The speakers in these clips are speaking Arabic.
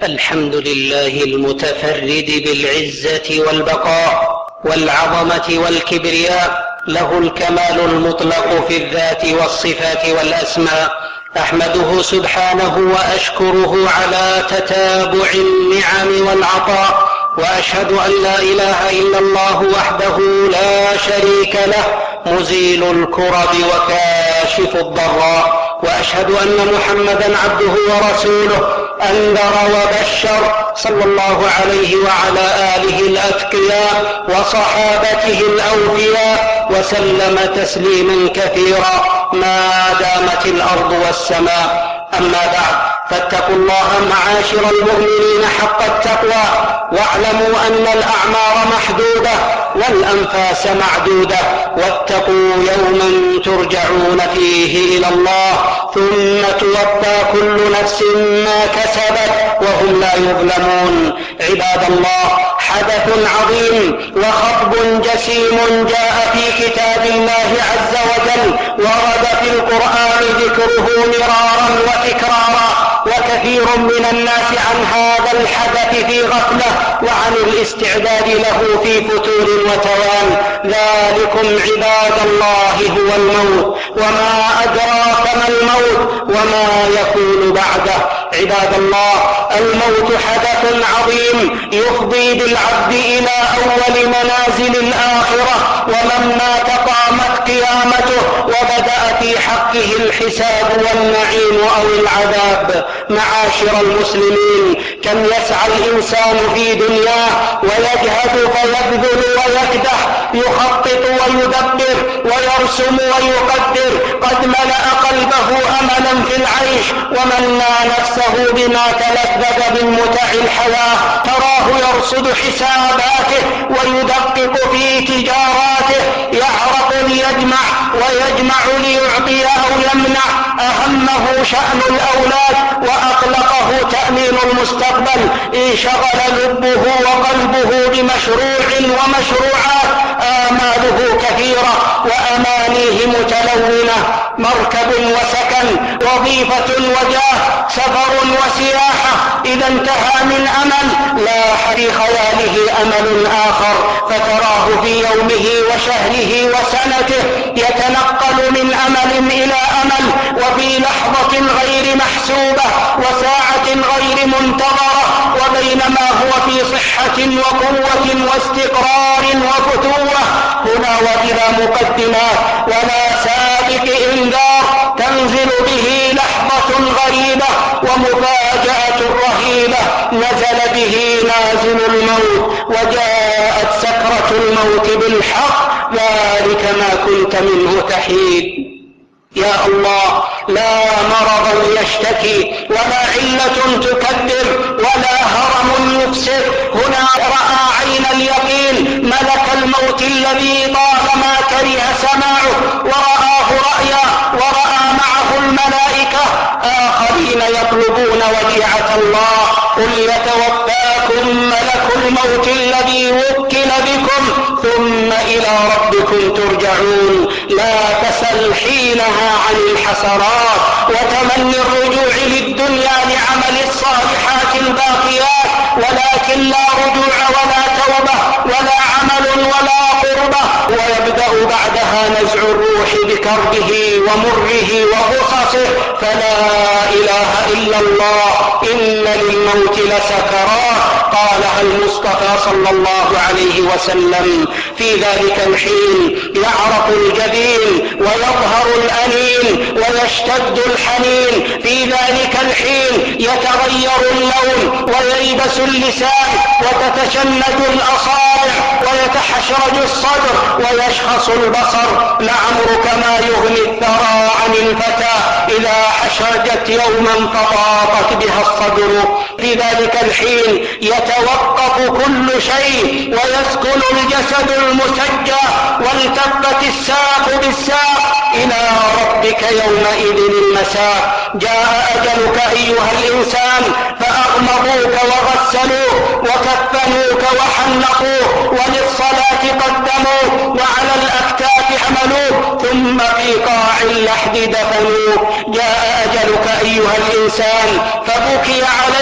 الحمد لله المتفرد بالعزة والبقاء والعظمة والكبرياء، له الكمال المطلق في الذات والصفات والأسماء. أحمده سبحانه وأشكره على تتابع النعم والعطاء، وأشهد أن لا إله إلا الله وحده لا شريك له، مزيل الكرب وكاشف الضراء. وأشهد أن محمدا عبده ورسوله، أنذر وبشر، صلى الله عليه وعلى آله الأتقياء وصحابته الأوفياء، وسلم تسليما كثيرا ما دامت الأرض والسماء. أما بعد، فاتقوا الله معاشر المؤمنين حق التقوى، واعلموا أن الأعمار محدودة والأنفاس معدودة، واتقوا يوما ترجعون فيه إلى الله ثم توفى كل نفس ما كسبت وهم لا يظلمون. عباد الله، حدث عظيم وخطب جسيم جاء في كتاب الله عز وجل، ورد في القرآن ذكره مرارا وتكرارا، وكثير من الناس عن هذا الحدث في غفلة وعن الاستعداد له في فتور وتوان. ذلكم عباد الله هو الموت، وما أدراك ما الموت وما يكون بعده. عباد الله، الموت حدث عظيم يفضي بالعبد إلى أول منازل الآخرة، ومن مات قامت قيامته وبدأ في حقه الحساب والنعيم أو العذاب. معاشر المسلمين، كم يسعى الإنسان في دنياه ويجهد فيبذل ويكدح، يخطط ويدبر ويرسم ويقدر، قد ملأ قلبه أملا في العيش ومنى نفسه بما تلذذ من متع الحياة. تراه يرصد حساباته ويدقق في تجاراته، يعرق ليجمع ويجمع ليعطي أو يمنع، أهمه شأن الأولاد وأقلقه تأمين المستقبل، انشغل لبه وقلبه بمشروع ومشروعات، آماله كثيرة وأمانيه متلونة، مركب وسكن، وظيفة وجاه، سفر وسياحة، إذا انتهى من أمل لاح في خياله أمل آخر، فتراه في يومه وشهره وسنته يتنقل من أمل إلى أمل، وفي لحظة غير محسوبة وساعة غير منتظرة، وبينما هو في صحة وقوة واستقرار وفتوة، هنا وبلا مقدمات ولا سابق إنذار تنزل به لحظة غريبة ومفاجأة رهيبة، نزل به نازل الموت، وجاءت سكرة الموت بالحق، ذلك ما كنت منه تحيد. يا الله، لا مرض يشتكي ولا علة تكدر ولا هرم يفسد، هنا رأى عين اليقين ملك الموت الذي طالما كره سماعه، ورآه رأيا، ورأى معه الملائكة آخرين يطلبون وديعة الله. قل يتوفاكم ملك الموت الذي وكل بكم ثم إلى ربكم ترجعون. لا تسل حينها عن الحسرات وتمني الرجوع للدنيا لعمل الصالحات الباقيات، ولكن لا رجوع ولا توبة ولا عمل ولا قربة، ويبدأ بعدها نزع الروح بكربه ومره وغصصه. فلا إله إلا الله، إن للموت لسكرات، قالها المصطفى صلى الله عليه وسلم. في ذلك الحين يعرق الجبين ويظهر الأنين ويشتد الحنين، في ذلك الحين يتغير اللون وييبس اللسان وتتشنج الأصابع ويتحشرج الصدر ويشخص البصر، لعمرك ما يغني الثرى عن الفتى إذا حشرجت يوما فضاقت بها الصدر. في ذلك الحين يتوقف كل شيء ويسكن الجسد المسجى، والتفت الساق بالساق، إلى ربك يومئذ المساق. جاء أجلك أيها الإنسان، فأغمضوك وغسلوك وكفنوك وحنقوك وللصلاة قدموك وعلى الأكتاف حملوك ثم في قاع اللحد دفنوك. جاء أجلك أيها الإنسان، فبكي عليك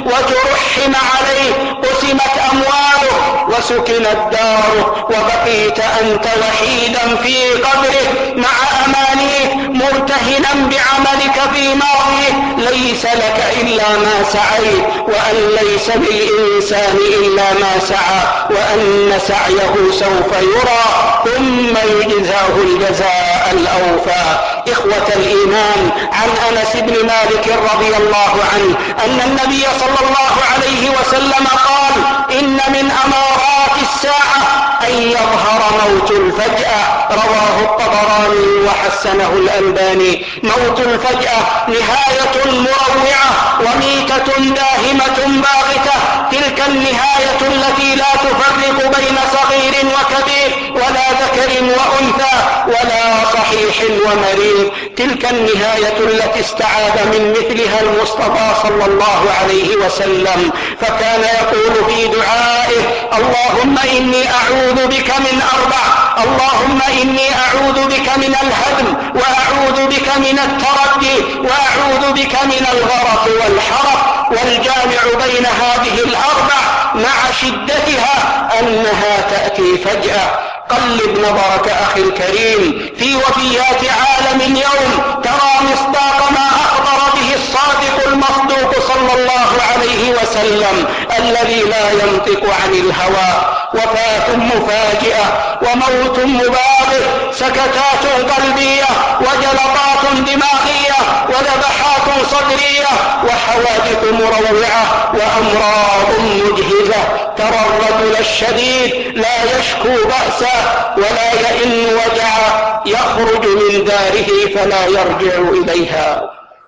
وترحم عليه، قسمت أمواله وسكنت داره، وبقيت أنت وحيدا في قبره مع أمانيك مرتهنا بعملك في ماضيه. ليس لك إلا ما سعيت، وأن ليس للإنسان إلا ما سعى، وأن سعيه سوف يرى ثم يجزاه الجزاء الأوفى. إخوة الإيمان، عن أنس بن مالك رضي الله عنه أن النبي صلى الله عليه وسلم قال: إن من أمارات الساعة أن يظهر موت الفجأة. رواه الطبراني وحسنه الألباني. موت الفجأة نهاية مروعة وميتة داهمة باغتة، تلك النهاية التي لا تفرق بين صغير وكبير، ولا ذكر وأنثى، ولا صحيح ومريض. تلك النهاية التي استعاذ من مثلها المصطفى صلى الله عليه وسلم، فكان يقول في دعائه: اللهم إني أعوذ بك من أربع، اللهم إني أعوذ بك من الهدم، وأعوذ بك من التردي، وأعوذ بك من الغرق والحرق. والجامع بين هذه الأربع مع شدتها أنها تأتي فجأة. قلب نظرك أخي الكريم في وفيات عالم اليوم، ترى مصداق ما أخبر به الصادق المصدوق صلى الله عليه وسلم الذي لا ينطق عن الهوى: وفاة مفاجئة، وموت مباغت، سكتات قلبية، وجلطات دماغية، وذبحات صدرية، وحوادث مروعة، وأمراض مجهزة. ترى الرجل الشديد لا يشكو بأسا ولا يئن وجعا، يخرج من داره فلا يرجع إليها.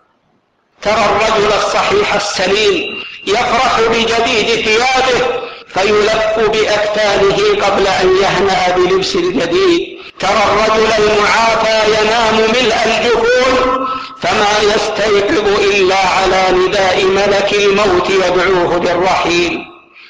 ترى الرجل الصحيح السليم يفرح بجديد ثيابه فيلف بأكفانه قبل أن يهنأ بلبس الجديد. ترى الرجل المعافى ينام ملء الجفون فما يستيقظ إلا على نداء ملك الموت يدعوه بالرحيل.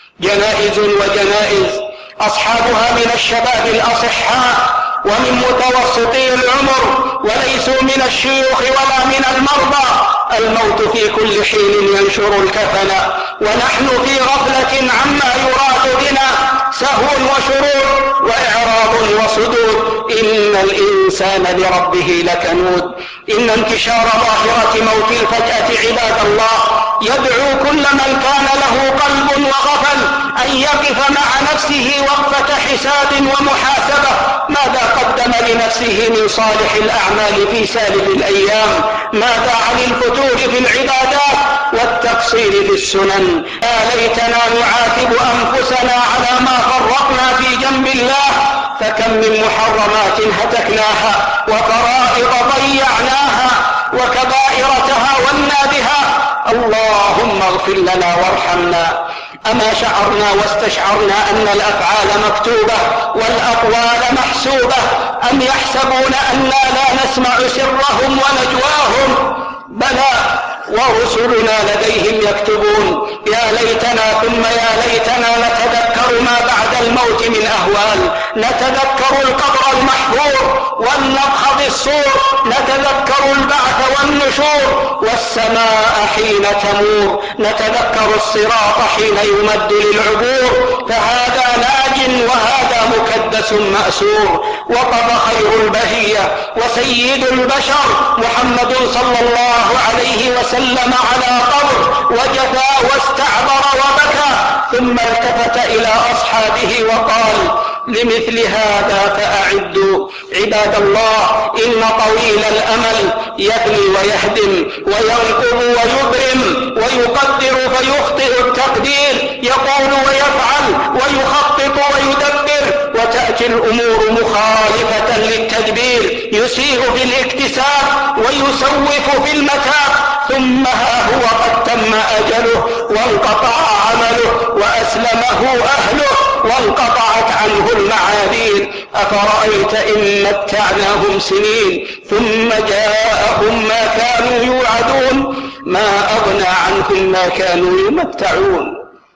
جنائز وجنائز، أصحابها من الشباب الأصحاء ومن متوسطي العمر، وليسوا من الشيوخ ولا من المرضى. الموت في كل حين ينشر الكفن، ونحن في غفلة عما يراد بنا، سهو وشرور وإعراض وصدود. إن الإنسان لربه لكنود. إن انتشار ظاهرة موت الفجأة عباد الله يدعو كل من كان له قلب وغفل أن يقف مع نفسه وقفة حساب ومحاسبة. ماذا قدم لنفسه من صالح الأعمال في سالف الأيام؟ ماذا عن الفتور في العبادات والتقصير في السنن؟ يا ليتنا نعاتب أنفسنا على ما فرطنا في جنب الله، فكم من محرمات هتكناها، وفرائض ضيعناها، وكبائر تهاونا بها. اللهم اغفر لنا وارحمنا. أما شعرنا واستشعرنا أن الأفعال مكتوبة والأقوال محسوبة؟ أم يحسبون أننا لا نسمع سرهم ونجواهم؟ بلى، ورسلنا لديهم يكتبون. يا ليتنا ثم يا ليتنا نتذكر ما بعد الموت من أهوال، نتذكر القبر المحفور والنفخ في الصور، نتذكر البعث والنشور والسماء حين تمور، نتذكر الصراط حين يمد للعبور. فهذا ناج وهذا مكدس مأسور. وقف خير البهية وسيد البشر محمد صلى الله عليه وسلم على قبر، وجفا واستعبر وبكى، ثم التفت إلى أصحابه وقال: لمثل هذا فأعدوا. عباد الله، إن طويل الأمل يبني ويهدم وينقض ويبرم ويقدر فيخطئ التقدير، يقول ويفعل ويخطط ويدبر، وتأتي الأمور مخالفة للتدبير، يسيء في الاكتساب ويسوف في المتاع، ثم ها هو قد تم أجله وانقطع عمله وأسلمه أهله وانقطعت عنه المعاذير. أفرأيت إن متعناهم سنين ثم جاءهم ما كانوا يوعدون؟ ما أغنى عنهم ما كانوا يمتعون.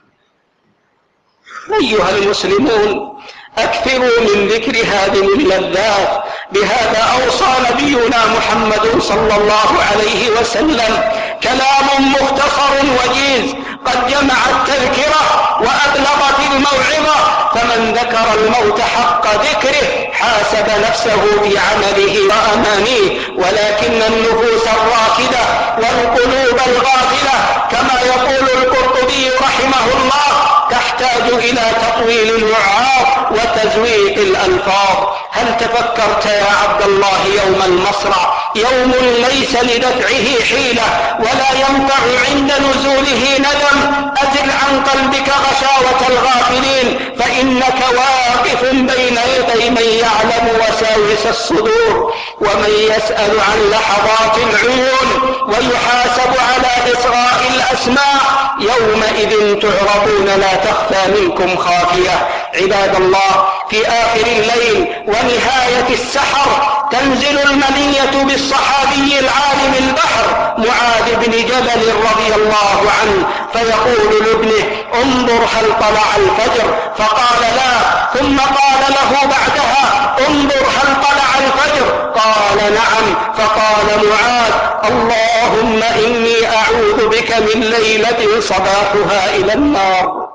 أيها المسلمون، أكثروا من ذكر هذه اللذات. بهذا أوصى نبينا محمد صلى الله عليه وسلم، كلام مختصر وجيز قد فمن ذكر الموت حق ذكره حاسب نفسه في عمله وأمانيه، ولكن النفوس الراكدة والقلوب الغافلة كما يقول القرطبي رحمه الله تحتاج إلى تطويل الوعاظ وتزويق الألفاظ. هل تفكرت يا عبد الله يوم المصرع، يوم ليس لدفعه حيلة ولا ينفع عند نزوله ندم؟ أزل عن قلبك غشاوة الغافلين، فإنك واقف بين يدي من يعلم وساوس الصدور ومن يسأل عن لحظات العيون ويحاسب على إصغاء الأسماع. يومئذ تعرضون لا تخفى منكم خافية. عباد الله، في آخر الليل ونهاية السحر تنزل المنية بالصحابي العالم البحر معاذ بن جبل رضي الله عنه، فيقول لابنه انظر هل طلع الفجر؟ فقال لا، ثم قال له بعدها انظر هل طلع الفجر؟ قال نعم. فقال معاذ اللهم إني أعوذ بك من ليلة صباحها إلى النار.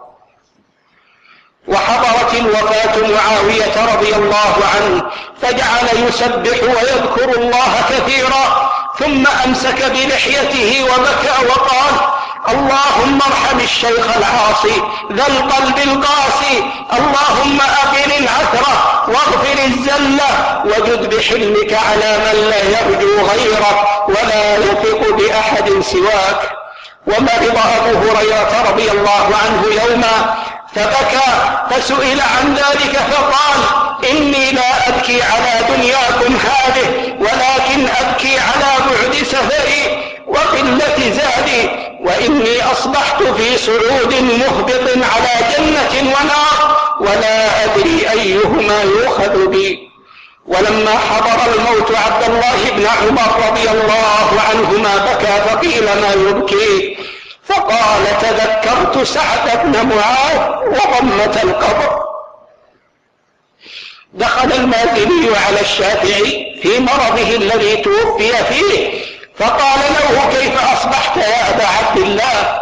وحضرت الوفاة معاوية رضي الله عنه فجعل يسبح ويذكر الله كثيرا، ثم أمسك بلحيته وبكى وقال اللهم ارحم الشيخ العاصي ذا القلب القاسي، اللهم أقل العثرة واغفر الزلة وجد بحلمك على من لا يرجو غيرك ولا يثق بأحد سواك. ومرض أبو هريرة رضي الله عنه يوما فبكى، فسئل عن ذلك فقال إني لا أبكي على دنياكم هذه ولكن أبكي على بعد سفري وقلة زادي، وإني أصبحت في صعود مهبط على جنة ونار ولا أدري أيهما يؤخذ بي. ولما حضر الموت عبد الله بن عمر رضي الله عنهما بكى فقيل ما يبكي؟ فقال تذكرت سعد بن معاذ وضمة القبر. دخل المازني على الشافعي في مرضه الذي توفي فيه فقال له كيف أصبحت يا أبا عبد الله؟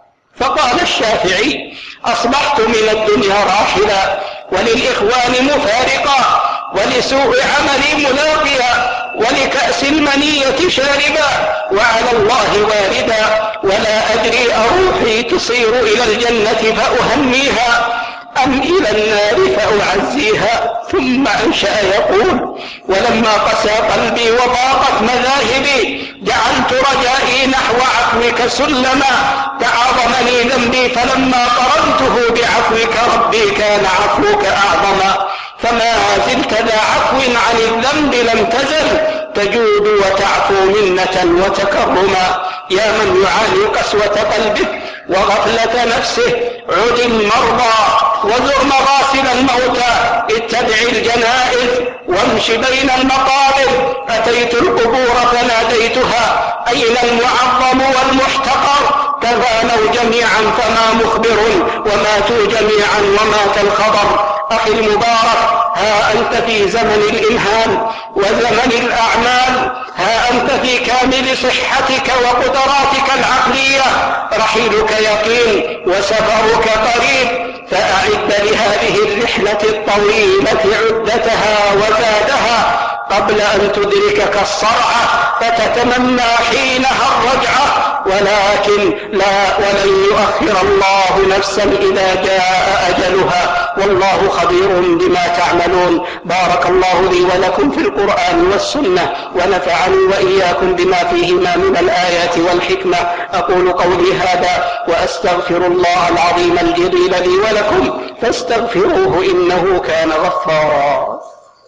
فقال الشافعي أصبحت من الدنيا راحلا وللإخوان مفارقا ولسوء عملي ملاقيا ولكأس المنية شاربا وعلى الله واردا، ولا أدري أروحي تصير إلى الجنة فأهنيها أم إلى النار فأعزيها. ثم أنشأ يقول ولما قسى قلبي وضاقت مذاهبي جعلت رجائي نحو عفوك سلما، تعاظمني ذنبي فلما قرنته بعفوك ربي كان عفوك أعظما، فما زلت ذا عفو عن الذنب لم تزل تجود وتعفو منة وتكرما. يا من يعاني قسوة قلبه وغفلة نفسه عد المرضى وزر مغاسل الموتى، اتبع الجنائز وامش بين المقابر. أتيت القبور فناديتها أين المعظم والمحتقر؟ تفانوا جميعا فما مخبر وماتوا جميعا ومات الخبر. أخي المبارك، ها أنت في زمن الإلهام وزمن الأعمال، ها أنت في كامل صحتك وقدراتك العقلية، رحيلك يقين وسفرك قريب، فأعد لهذه الرحلة الطويلة عدتها وزادها قبل أن تدركك الصرعة فتتمنى حينها الرجعة، ولكن لا ولن يؤخر الله نفسا إذا جاء أجلها، والله خبير بما تعملون. بارك الله لي ولكم في القرآن والسنة ونفعني وإياكم بما فيهما من الآيات والحكمة. أقول قولي هذا وأستغفر الله العظيم الجليل لي ولكم فاستغفروه إنه كان غفارا.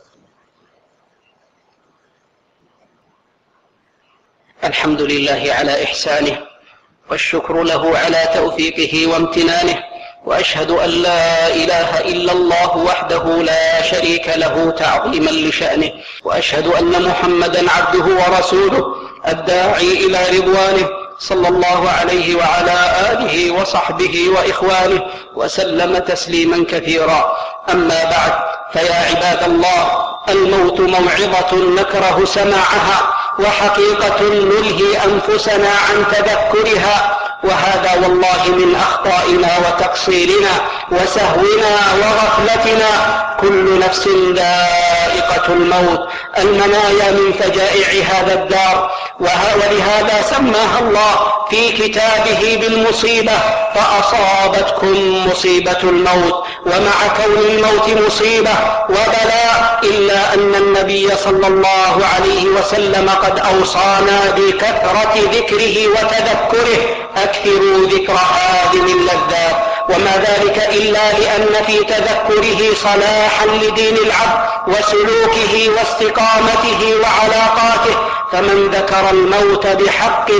الحمد لله على إحسانه والشكر له على توفيقه وامتنانه، وأشهد أن لا إله إلا الله وحده لا شريك له تعظيما لشأنه، وأشهد أن محمدا عبده ورسوله الداعي إلى رضوانه صلى الله عليه وعلى آله وصحبه وإخوانه وسلم تسليما كثيرا. أما بعد، فيا عباد الله، الموت موعظة نكره سماعها وحقيقة نلهي أنفسنا عن تذكرها، وهذا والله من أخطائنا وتقصيرنا وسهونا وغفلتنا. كل نفس ذائقة الموت، المنايا من فجائع هذا الدار، ولهذا سماها الله في كتابه بالمصيبة، فأصابتكم مصيبة الموت. ومع كون الموت مصيبة وبلاء، إلا أن النبي صلى الله عليه وسلم قد أوصانا بكثرة ذكره وتذكره. أكثروا ذكر هادم اللذات، وما ذلك إلا لأن في تذكره صلاحا لدين العبد وسلوكه واستقامته وعلاقاته. فمن ذكر الموت بحق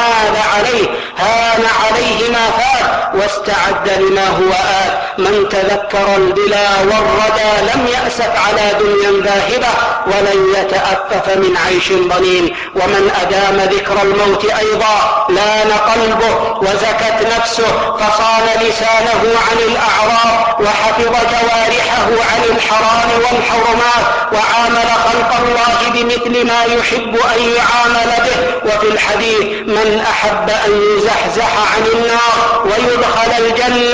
هان عليه ما فات واستعد لما هو آت. من تذكر البلا والردى لم يأسف على دنيا ذاهبة ولن يتأفف من عيش ضنين. ومن أدام ذكر الموت أيضا لان قلبه وزكت نفسه، فصان لسانه عن الأعراض وحفظ جوارحه عن الحرام والحرمات، وعامل خلق الله بمثل ما يحب أن يعامل به. وفي الحديث: من أحب أن يزحزح عن النار ويدخل الجنة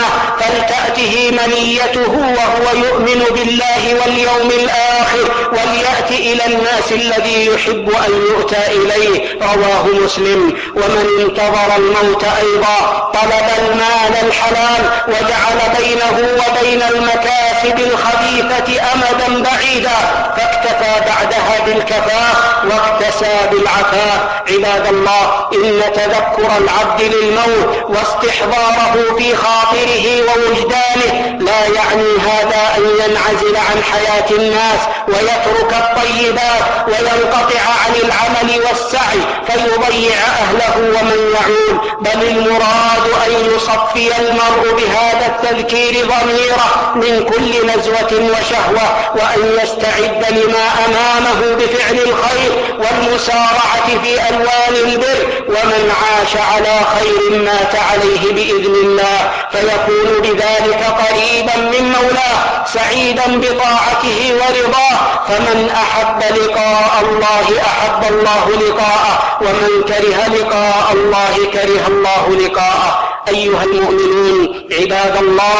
فلتأته منيته وهو يؤمن بالله واليوم الآخر وليأت إلى الناس الذي يحب أن يؤتى إليه. رواه مسلم. ومن انتظر الموت أيضا طلب المال الحلال وجعل بينه وبين المكاسب الخبيثة أمدا بعيدا، فاكتفى بعدها بالكفاف واكتسى بالعفاف. عباد الله، إن تذكر العبد للموت واستحضاره في خاطره ووجدانه لا يعني هذا أن ينعزل عن حياة الناس ويترك الطيبات وينقطع عن العمل والسعي فيضيع أهله ومن يعول، بل المراد أن يصفي المرء بهذا التذكير ضميره من كل نزوة وشهوة، وأن يستعد لما أمامه بفعل الخير والمسارعة في ألوان البر. ومن عاش على خير مات عليه بإذن الله، فيكون بذلك قريبا من مولاه سعيدا بطاعته ورضاه. فمن أحب لقاء الله أحب الله لقاءه، ومن كره لقاء الله كره الله لقاءه. أيها المؤمنون عباد الله،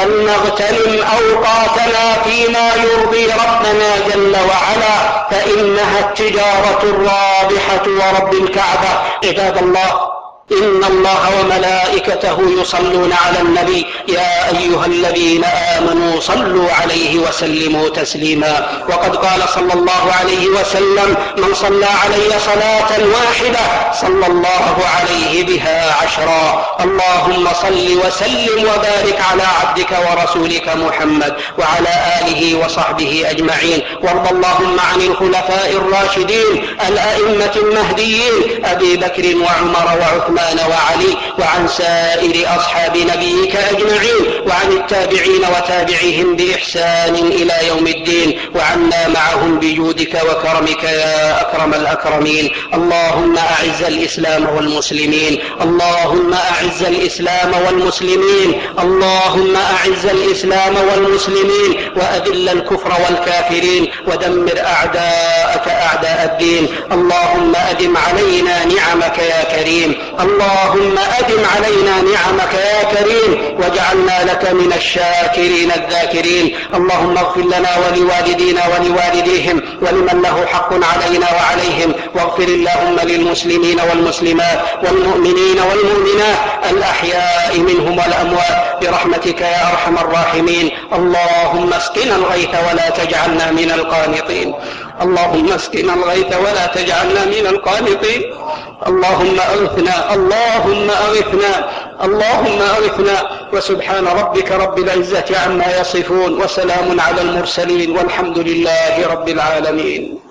فلنغتنم أوقاتنا فيما يرضي ربنا جل وعلا، فإنها التجارة الرابحة ورب الكعبة. عباد الله، إن الله وملائكته يصلون على النبي، يا أيها الذين آمنوا صلوا عليه وسلموا تسليما. وقد قال صلى الله عليه وسلم: من صلى علي صلاة واحدة صلى الله عليه بها 10. اللهم صل وسلم وبارك على عبدك ورسولك محمد وعلى آله وصحبه أجمعين. وارض اللهم عن الخلفاء الراشدين الأئمة المهديين أبي بكر وعمر وعثمان وعلي، وعن سائر أصحاب نبيك أجمعين، وعن التابعين وتابعيهم بإحسان إلى يوم الدين، وعنا معهم بجودك وكرمك يا أكرم الأكرمين. اللهم أعز الإسلام والمسلمين، اللهم أعز الإسلام والمسلمين، اللهم أعز الإسلام والمسلمين، وأذل الكفر والكافرين، ودمر أعداءك أعداء الدين. اللهم أدم علينا نعمك يا كريم، اللهم أدم علينا نعمك يا كريم، واجعلنا لك من الشاكرين الذاكرين. اللهم اغفر لنا ولوالدينا ولوالديهم ولمن له حق علينا وعليهم، واغفر اللهم للمسلمين والمسلمات والمؤمنين والمؤمنات الأحياء منهم والأموات برحمتك يا أرحم الراحمين. اللهم اسقنا الغيث ولا تجعلنا من القانطين، اللهم اسقنا الغيث ولا تجعلنا من القانطين. اللهم أغثنا، اللهم أغثنا، اللهم أغثنا. وسبحان ربك رب العزة عما يصفون، وسلام على المرسلين، والحمد لله رب العالمين.